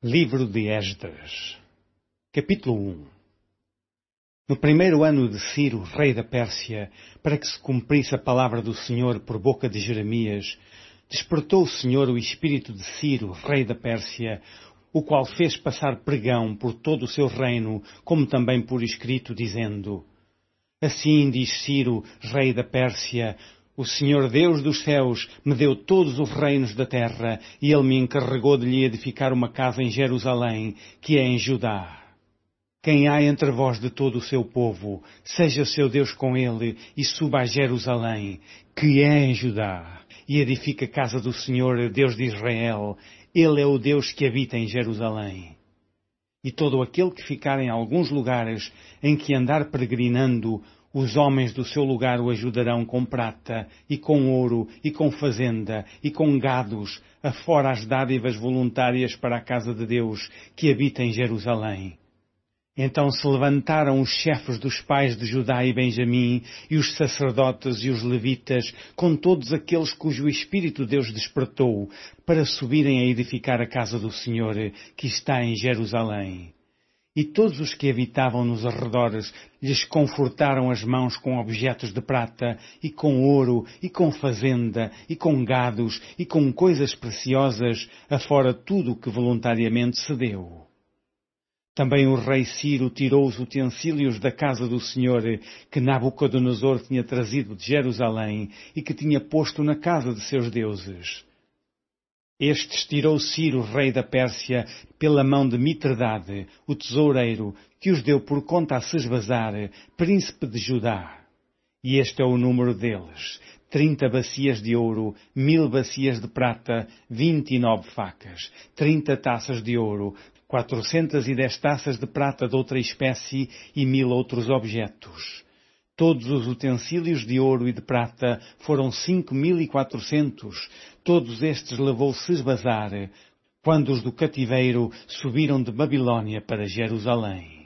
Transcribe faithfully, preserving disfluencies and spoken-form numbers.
Livro de Esdras, capítulo um. No primeiro ano de Ciro, rei da Pérsia, para que se cumprisse a palavra do Senhor por boca de Jeremias, despertou o Senhor o espírito de Ciro, rei da Pérsia, o qual fez passar pregão por todo o seu reino, como também por escrito, dizendo: Assim diz Ciro, rei da Pérsia: O Senhor Deus dos céus me deu todos os reinos da terra, e Ele me encarregou de lhe edificar uma casa em Jerusalém, que é em Judá. Quem há entre vós de todo o seu povo, seja seu Deus com ele, e suba a Jerusalém, que é em Judá, e edifique a casa do Senhor, Deus de Israel. Ele é o Deus que habita em Jerusalém. E todo aquele que ficar em alguns lugares em que andar peregrinando, os homens do seu lugar o ajudarão com prata, e com ouro, e com fazenda, e com gados, afora as dádivas voluntárias para a casa de Deus, que habita em Jerusalém. Então se levantaram os chefes dos pais de Judá e Benjamim, e os sacerdotes e os levitas, com todos aqueles cujo Espírito Deus despertou, para subirem a edificar a casa do Senhor, que está em Jerusalém. E todos os que habitavam nos arredores lhes confortaram as mãos com objetos de prata, e com ouro, e com fazenda, e com gados, e com coisas preciosas, afora tudo o que voluntariamente se deu. Também o rei Ciro tirou os utensílios da casa do Senhor, que Nabucodonosor tinha trazido de Jerusalém, e que tinha posto na casa de seus deuses. Estes tirou Ciro, rei da Pérsia, pela mão de Mitredade, o tesoureiro, que os deu por conta a Sesbazar, príncipe de Judá. E este é o número deles: trinta bacias de ouro, mil bacias de prata, vinte e nove facas, trinta taças de ouro, quatrocentas e dez taças de prata de outra espécie e mil outros objetos. Todos os utensílios de ouro e de prata foram cinco mil e quatrocentos. Todos estes levou Sesbazar, quando os do cativeiro subiram de Babilônia para Jerusalém.